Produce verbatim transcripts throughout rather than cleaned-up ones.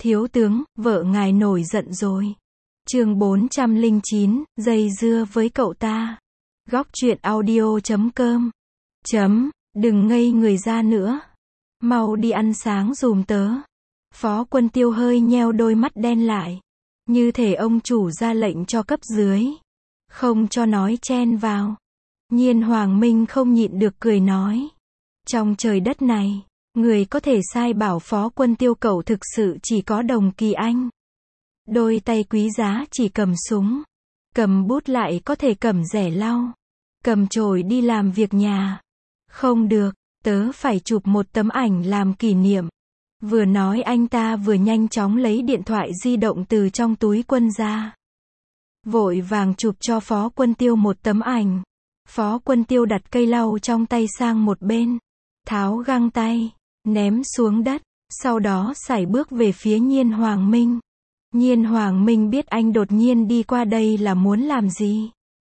Thiếu tướng, vợ ngài nổi giận rồi. Chương bốn trăm lẻ chín, dây dưa với cậu ta. Góc truyện audio chấm com. Chấm, đừng ngây người ra nữa. Mau đi ăn sáng giùm tớ. Phó Quân Tiêu hơi nheo đôi mắt đen lại. Như thể ông chủ ra lệnh cho cấp dưới. Không cho nói chen vào. Nhiên Hoàng Minh không nhịn được cười nói. Trong trời đất này, người có thể sai bảo Phó Quân Tiêu cậu thực sự chỉ có Đồng Kỳ Anh. Đôi tay quý giá chỉ cầm súng. Cầm bút lại có thể cầm rẻ lau. Cầm chổi đi làm việc nhà. Không được, tớ phải chụp một tấm ảnh làm kỷ niệm. Vừa nói anh ta vừa nhanh chóng lấy điện thoại di động từ trong túi quần ra. Vội vàng chụp cho Phó Quân Tiêu một tấm ảnh. Phó Quân Tiêu đặt cây lau trong tay sang một bên. Tháo găng tay, ném xuống đất, sau đó sải bước về phía Nhiên Hoàng Minh. Nhiên Hoàng Minh biết anh đột nhiên đi qua đây là muốn làm gì.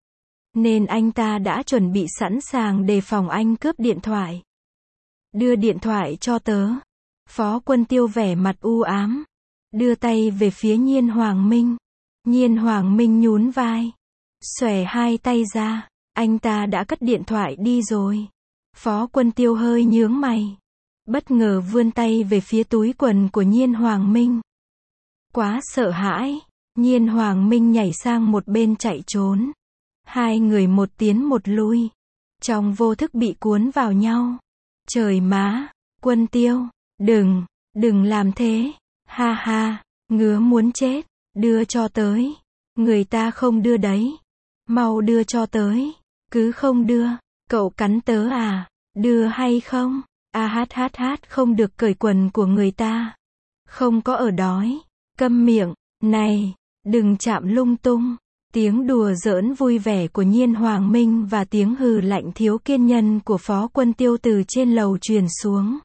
Nên anh ta đã chuẩn bị sẵn sàng đề phòng anh cướp điện thoại. Đưa điện thoại cho tớ. Phó Quân Tiêu vẻ mặt u ám. Đưa tay về phía Nhiên Hoàng Minh. Nhiên Hoàng Minh nhún vai. Xòe hai tay ra. Anh ta đã cất điện thoại đi rồi. Phó Quân Tiêu hơi nhướng mày. Bất ngờ vươn tay về phía túi quần của Nhiên Hoàng Minh. Quá sợ hãi. Nhiên Hoàng Minh nhảy sang một bên chạy trốn. Hai người một tiến một lui. Trong vô thức bị cuốn vào nhau. Trời má, Quân Tiêu, đừng, đừng làm thế. Ha ha, ngứa muốn chết. Đưa cho tới. Người ta không đưa đấy. Mau đưa cho tới. Cứ không đưa. Cậu cắn tớ à? Đưa hay không? A hát hát hát không được cởi quần của người ta. Không có ở đói. Câm miệng. Này, đừng chạm lung tung. Tiếng đùa giỡn vui vẻ của Nhiên Hoàng Minh và tiếng hừ lạnh thiếu kiên nhẫn của Phó Quân Tiêu từ trên lầu truyền xuống.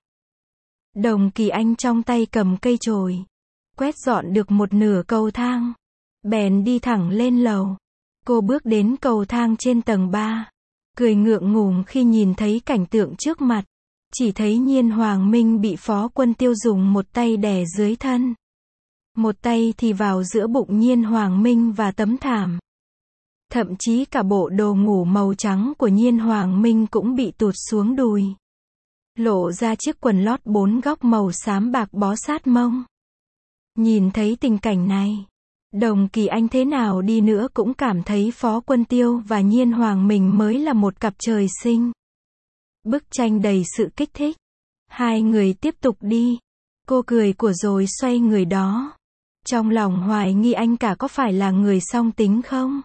Đồng Kỳ Anh trong tay cầm cây chổi. Quét dọn được một nửa cầu thang. Bèn đi thẳng lên lầu. Cô bước đến cầu thang trên tầng ba. Cười ngượng ngùng khi nhìn thấy cảnh tượng trước mặt. Chỉ thấy Nhiên Hoàng Minh bị Phó Quân Tiêu dùng một tay đè dưới thân. Một tay thì vào giữa bụng Nhiên Hoàng Minh và tấm thảm. Thậm chí cả bộ đồ ngủ màu trắng của Nhiên Hoàng Minh cũng bị tụt xuống đùi. Lộ ra chiếc quần lót bốn góc màu xám bạc bó sát mông. Nhìn thấy tình cảnh này, Đồng Kỳ Anh thế nào đi nữa cũng cảm thấy Phó Quân Tiêu và Nhiên Hoàng Minh mới là một cặp trời sinh. Bức tranh đầy sự kích thích. Hai người tiếp tục đi. Cô cười của rồi xoay người đó. Trong lòng hoài nghi anh cả có phải là người song tính không?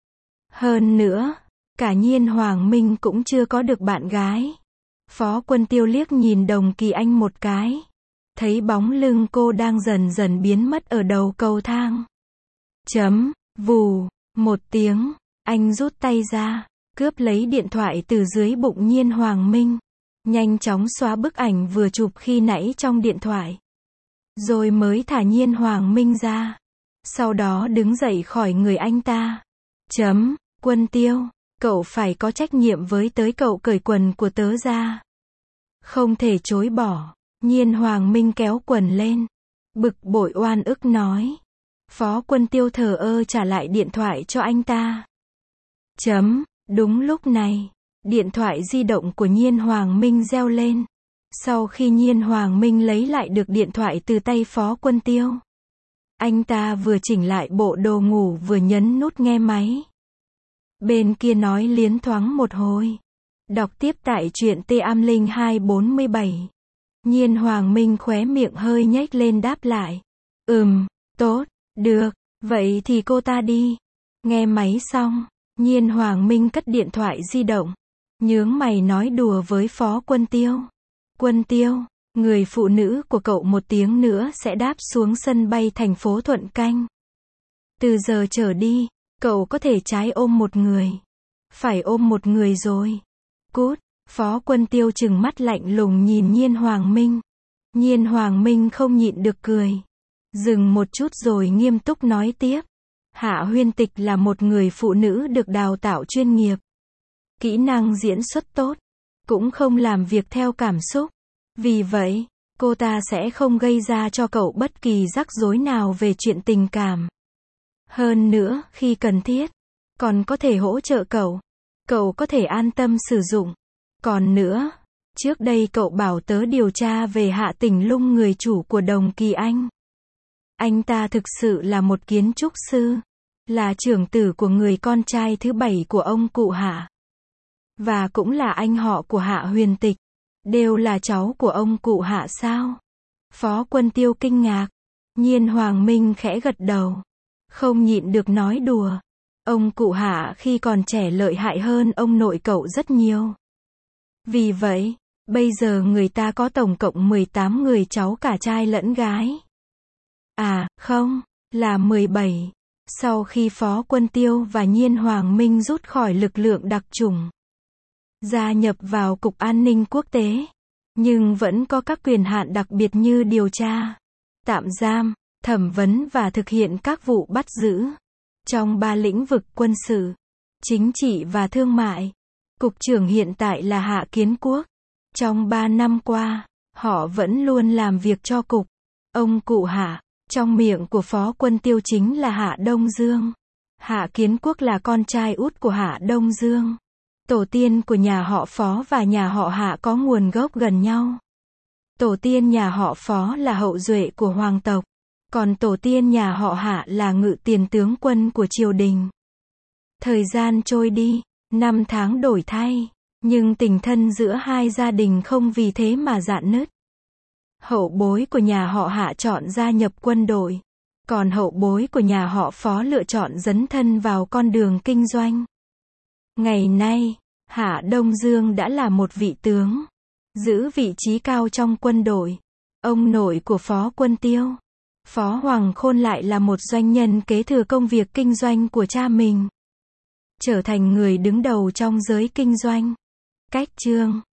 Hơn nữa, cả Nhiên Hoàng Minh cũng chưa có được bạn gái. Phó Quân Tiêu liếc nhìn Đồng Kỳ Anh một cái. Thấy bóng lưng cô đang dần dần biến mất ở đầu cầu thang. Chấm, vù, một tiếng, anh rút tay ra, cướp lấy điện thoại từ dưới bụng Nhiên Hoàng Minh. Nhanh chóng xóa bức ảnh vừa chụp khi nãy trong điện thoại. Rồi mới thả Nhiên Hoàng Minh ra. Sau đó đứng dậy khỏi người anh ta. Chấm, Quân Tiêu, cậu phải có trách nhiệm với tới cậu cởi quần của tớ ra. Không thể chối bỏ. Nhiên Hoàng Minh kéo quần lên. Bực bội oan ức nói. Phó Quân Tiêu thờ ơ trả lại điện thoại cho anh ta. Chấm, đúng lúc này, điện thoại di động của Nhiên Hoàng Minh reo lên. Sau khi Nhiên Hoàng Minh lấy lại được điện thoại từ tay Phó Quân Tiêu, anh ta vừa chỉnh lại bộ đồ ngủ vừa nhấn nút nghe máy. Bên kia nói liến thoáng một hồi. Đọc tiếp tại truyện T A M Linh hai bốn bảy. Nhiên Hoàng Minh khóe miệng hơi nhếch lên đáp lại. Ừm, tốt, được, vậy thì cô ta đi. Nghe máy xong, Nhiên Hoàng Minh cất điện thoại di động. Nhướng mày nói đùa với Phó Quân Tiêu. Quân Tiêu, người phụ nữ của cậu một tiếng nữa sẽ đáp xuống sân bay thành phố Thuận Canh. Từ giờ trở đi, cậu có thể trái ôm một người. Phải ôm một người rồi. Cút. Phó Quân Tiêu trừng mắt lạnh lùng nhìn Nhiên Hoàng Minh. Nhiên Hoàng Minh không nhịn được cười. Dừng một chút rồi nghiêm túc nói tiếp. Hạ Huyên Tịch là một người phụ nữ được đào tạo chuyên nghiệp. Kỹ năng diễn xuất tốt. Cũng không làm việc theo cảm xúc. Vì vậy, cô ta sẽ không gây ra cho cậu bất kỳ rắc rối nào về chuyện tình cảm. Hơn nữa, khi cần thiết, còn có thể hỗ trợ cậu. Cậu có thể an tâm sử dụng. Còn nữa, trước đây cậu bảo tớ điều tra về Hạ Tỉnh Lung, người chủ của Đồng Kỳ Anh. Anh ta thực sự là một kiến trúc sư, là trưởng tử của người con trai thứ bảy của ông cụ Hạ. Và cũng là anh họ của Hạ Huyền Tịch. Đều là cháu của ông cụ Hạ sao? Phó Quân Tiêu kinh ngạc. Nhiên Hoàng Minh khẽ gật đầu. Không nhịn được nói đùa. Ông cụ Hạ khi còn trẻ lợi hại hơn ông nội cậu rất nhiều. Vì vậy, bây giờ người ta có tổng cộng mười tám người cháu cả trai lẫn gái. À, không, là mười bảy. Sau khi Phó Quân Tiêu và Nhiên Hoàng Minh rút khỏi lực lượng đặc chủng, gia nhập vào Cục An ninh Quốc tế, nhưng vẫn có các quyền hạn đặc biệt như điều tra, tạm giam, thẩm vấn và thực hiện các vụ bắt giữ. Trong ba lĩnh vực quân sự, chính trị và thương mại, Cục trưởng hiện tại là Hạ Kiến Quốc. Trong ba năm qua, họ vẫn luôn làm việc cho Cục. Ông cụ Hạ, trong miệng của Phó Quân Tiêu chính là Hạ Đông Dương. Hạ Kiến Quốc là con trai út của Hạ Đông Dương. Tổ tiên của nhà họ Phó và nhà họ Hạ có nguồn gốc gần nhau. Tổ tiên nhà họ Phó là hậu duệ của hoàng tộc, còn tổ tiên nhà họ Hạ là ngự tiền tướng quân của triều đình. Thời gian trôi đi, năm tháng đổi thay, nhưng tình thân giữa hai gia đình không vì thế mà rạn nứt. Hậu bối của nhà họ Hạ chọn gia nhập quân đội, còn hậu bối của nhà họ Phó lựa chọn dấn thân vào con đường kinh doanh. Ngày nay, Hạ Đông Dương đã là một vị tướng, giữ vị trí cao trong quân đội. Ông nội của Phó Quân Tiêu, Phó Hoàng Khôn, lại là một doanh nhân kế thừa công việc kinh doanh của cha mình, trở thành người đứng đầu trong giới kinh doanh. Cách chương